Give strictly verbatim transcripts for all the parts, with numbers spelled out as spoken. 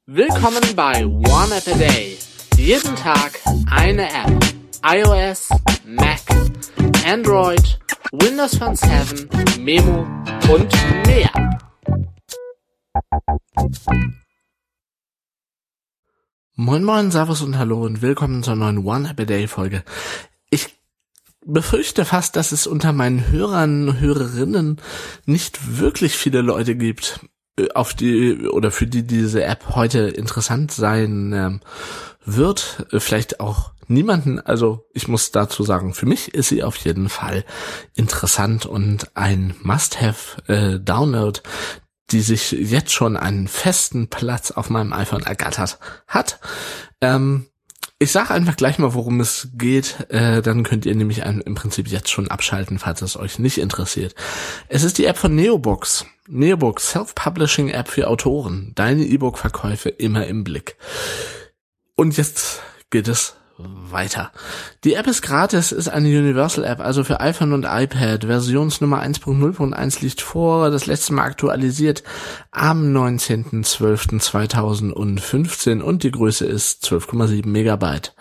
Willkommen bei One App a Day. Jeden Tag eine App. iOS, Mac, Android, Windows Phone sieben, Memo und mehr. Moin moin, Servus und Hallo und willkommen zur neuen One App a Day Folge. Ich befürchte fast, dass es unter meinen Hörern und Hörerinnen nicht wirklich viele Leute gibt, auf die oder für die diese App heute interessant sein ähm, wird. Vielleicht auch niemanden. Also ich muss dazu sagen, für mich ist sie auf jeden Fall interessant und ein Must-Have-Download, die sich jetzt schon einen festen Platz auf meinem iPhone ergattert hat. Ähm, ich sage einfach gleich mal, worum es geht, äh, dann könnt ihr nämlich ein, im Prinzip jetzt schon abschalten, falls es euch nicht interessiert. Es ist die App von Neobooks. Neobooks, Self-Publishing-App für Autoren. Deine E-Book-Verkäufe immer im Blick. Und jetzt geht es weiter. Die App ist gratis, ist eine Universal-App, also für iPhone und iPad. Versionsnummer eins Punkt null Punkt eins liegt vor, das letzte Mal aktualisiert am neunzehnten zwölften zweitausendfünfzehn und die Größe ist zwölf Komma sieben Megabyte.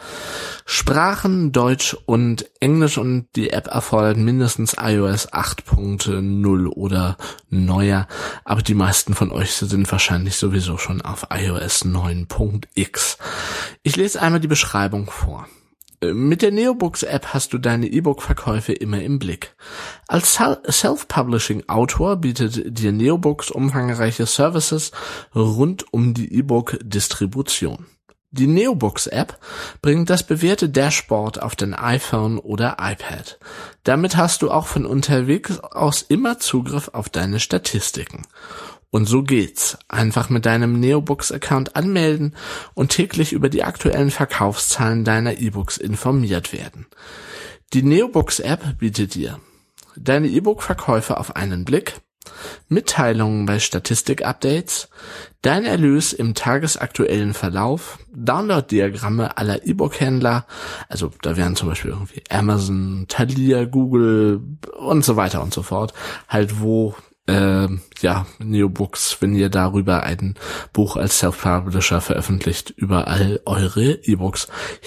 Sprachen Deutsch und Englisch und die App erfordert mindestens iOS acht Punkt null oder neuer, aber die meisten von euch sind wahrscheinlich sowieso schon auf iOS neun Punkt x. Ich lese einmal die Beschreibung vor. Mit der Neobooks-App hast du deine E-Book-Verkäufe immer im Blick. Als Self-Publishing-Autor bietet dir Neobooks umfangreiche Services rund um die E-Book-Distribution. Die Neobooks-App bringt das bewährte Dashboard auf dein iPhone oder iPad. Damit hast du auch von unterwegs aus immer Zugriff auf deine Statistiken. Und so geht's. Einfach mit deinem Neobooks-Account anmelden und täglich über die aktuellen Verkaufszahlen deiner E-Books informiert werden. Die Neobooks-App bietet dir deine E-Book-Verkäufe auf einen Blick, Mitteilungen bei Statistik-Updates, dein Erlös im tagesaktuellen Verlauf, Download-Diagramme aller E-Book-Händler, also da wären zum Beispiel irgendwie Amazon, Thalia, Google und so weiter und so fort, halt wo äh, ja Neobooks, wenn ihr darüber ein Buch als Self-Publisher veröffentlicht, überall eure E-Books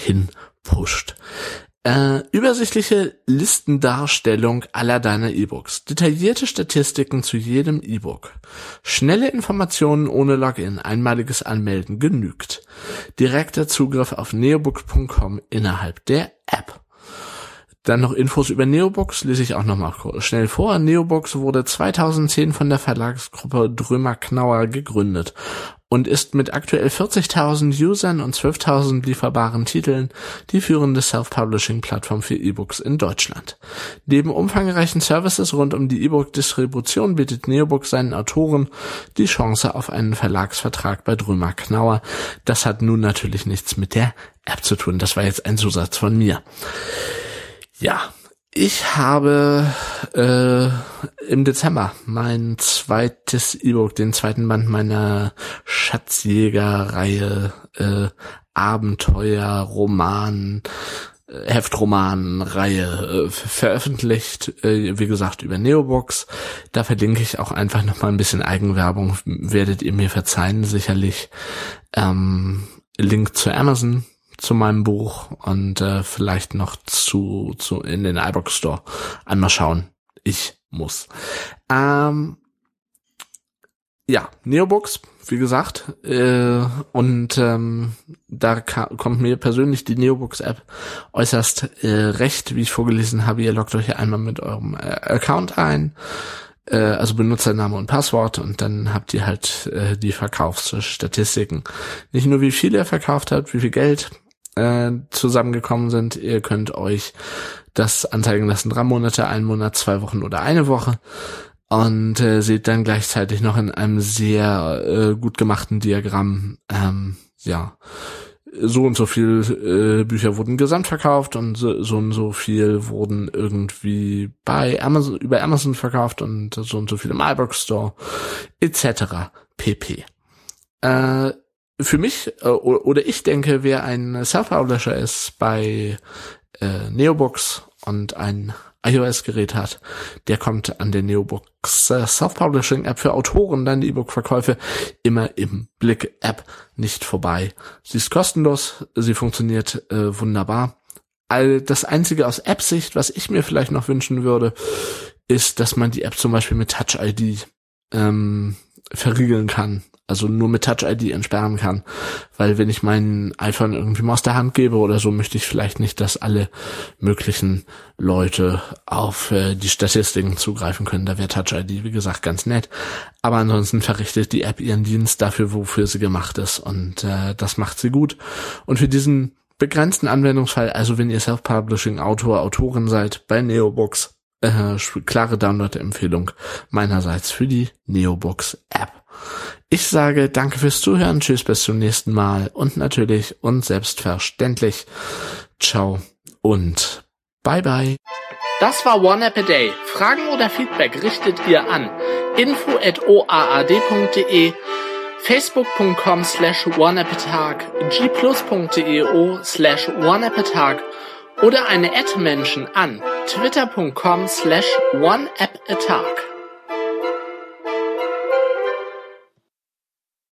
hinpusht. Äh, übersichtliche Listendarstellung aller deiner E-Books. Detaillierte Statistiken zu jedem E-Book. Schnelle Informationen ohne Login. Einmaliges Anmelden genügt. Direkter Zugriff auf neobook Punkt com innerhalb der App. Dann noch Infos über Neobooks, lese ich auch nochmal schnell vor. Neobooks wurde zweitausendzehn von der Verlagsgruppe Drömer Knauer gegründet und ist mit aktuell vierzigtausend Usern und zwölftausend lieferbaren Titeln die führende Self-Publishing-Plattform für E-Books in Deutschland. Neben umfangreichen Services rund um die E-Book-Distribution bietet Neobooks seinen Autoren die Chance auf einen Verlagsvertrag bei Drömer Knauer. Das hat nun natürlich nichts mit der App zu tun. Das war jetzt ein Zusatz von mir. Ja, ich habe äh, im Dezember mein zweites E-Book, den zweiten Band meiner Schatzjäger-Reihe äh, Abenteuer, Roman, äh, Heftroman-Reihe äh, veröffentlicht, äh, wie gesagt, über Neobooks. Da verlinke ich auch einfach nochmal ein bisschen Eigenwerbung, werdet ihr mir verzeihen, sicherlich. Ähm, Link zu Amazon, zu meinem Buch und äh, vielleicht noch zu zu in den iBook Store einmal schauen. Ich muss. Ähm, ja, Neobooks, wie gesagt, äh, und ähm, da ka- kommt mir persönlich die Neobooks-App äußerst äh, recht, wie ich vorgelesen habe. Ihr loggt euch hier einmal mit eurem äh, Account ein, äh, also Benutzername und Passwort, und dann habt ihr halt äh, die Verkaufsstatistiken. Nicht nur wie viel ihr verkauft habt, wie viel Geld äh, zusammengekommen sind. Ihr könnt euch das anzeigen lassen, drei Monate, ein Monat, zwei Wochen oder eine Woche. Und äh, seht dann gleichzeitig noch in einem sehr äh, gut gemachten Diagramm, ähm, ja, so und so viel äh, Bücher wurden gesamt verkauft und so, so und so viel wurden irgendwie bei Amazon, über Amazon verkauft und so und so viel im iBook Store et cetera pp. Äh, für mich, äh, oder ich denke, wer ein Self-Publisher ist bei äh, Neobooks und ein iOS-Gerät hat, der kommt an der Neobooks äh, Self-Publishing-App für Autoren, dann die E-Book-Verkäufe immer im Blick-App nicht vorbei. Sie ist kostenlos, sie funktioniert äh, wunderbar. All das Einzige aus App-Sicht, was ich mir vielleicht noch wünschen würde, ist, dass man die App zum Beispiel mit Touch I D ähm, verriegeln kann. Also nur mit Touch I D entsperren kann. Weil wenn ich mein iPhone irgendwie mal aus der Hand gebe oder so, möchte ich vielleicht nicht, dass alle möglichen Leute auf äh, die Statistiken zugreifen können. Da wäre Touch I D, wie gesagt, ganz nett. Aber ansonsten verrichtet die App ihren Dienst dafür, wofür sie gemacht ist. Und äh, das macht sie gut. Und für diesen begrenzten Anwendungsfall, also wenn ihr Self-Publishing-Autor, Autorin seid bei Neobooks, äh, klare Download-Empfehlung meinerseits für die Neobooks-App. Ich sage danke fürs Zuhören, tschüss, bis zum nächsten Mal und natürlich und selbstverständlich ciao und bye bye. Das war One App a Day. Fragen oder Feedback richtet ihr an info at o a a d punkt d e, facebook.com slash oneappatag, gplus.deo slash oneappatag oder eine Ad-Menschen an twitter.com slash oneappatag.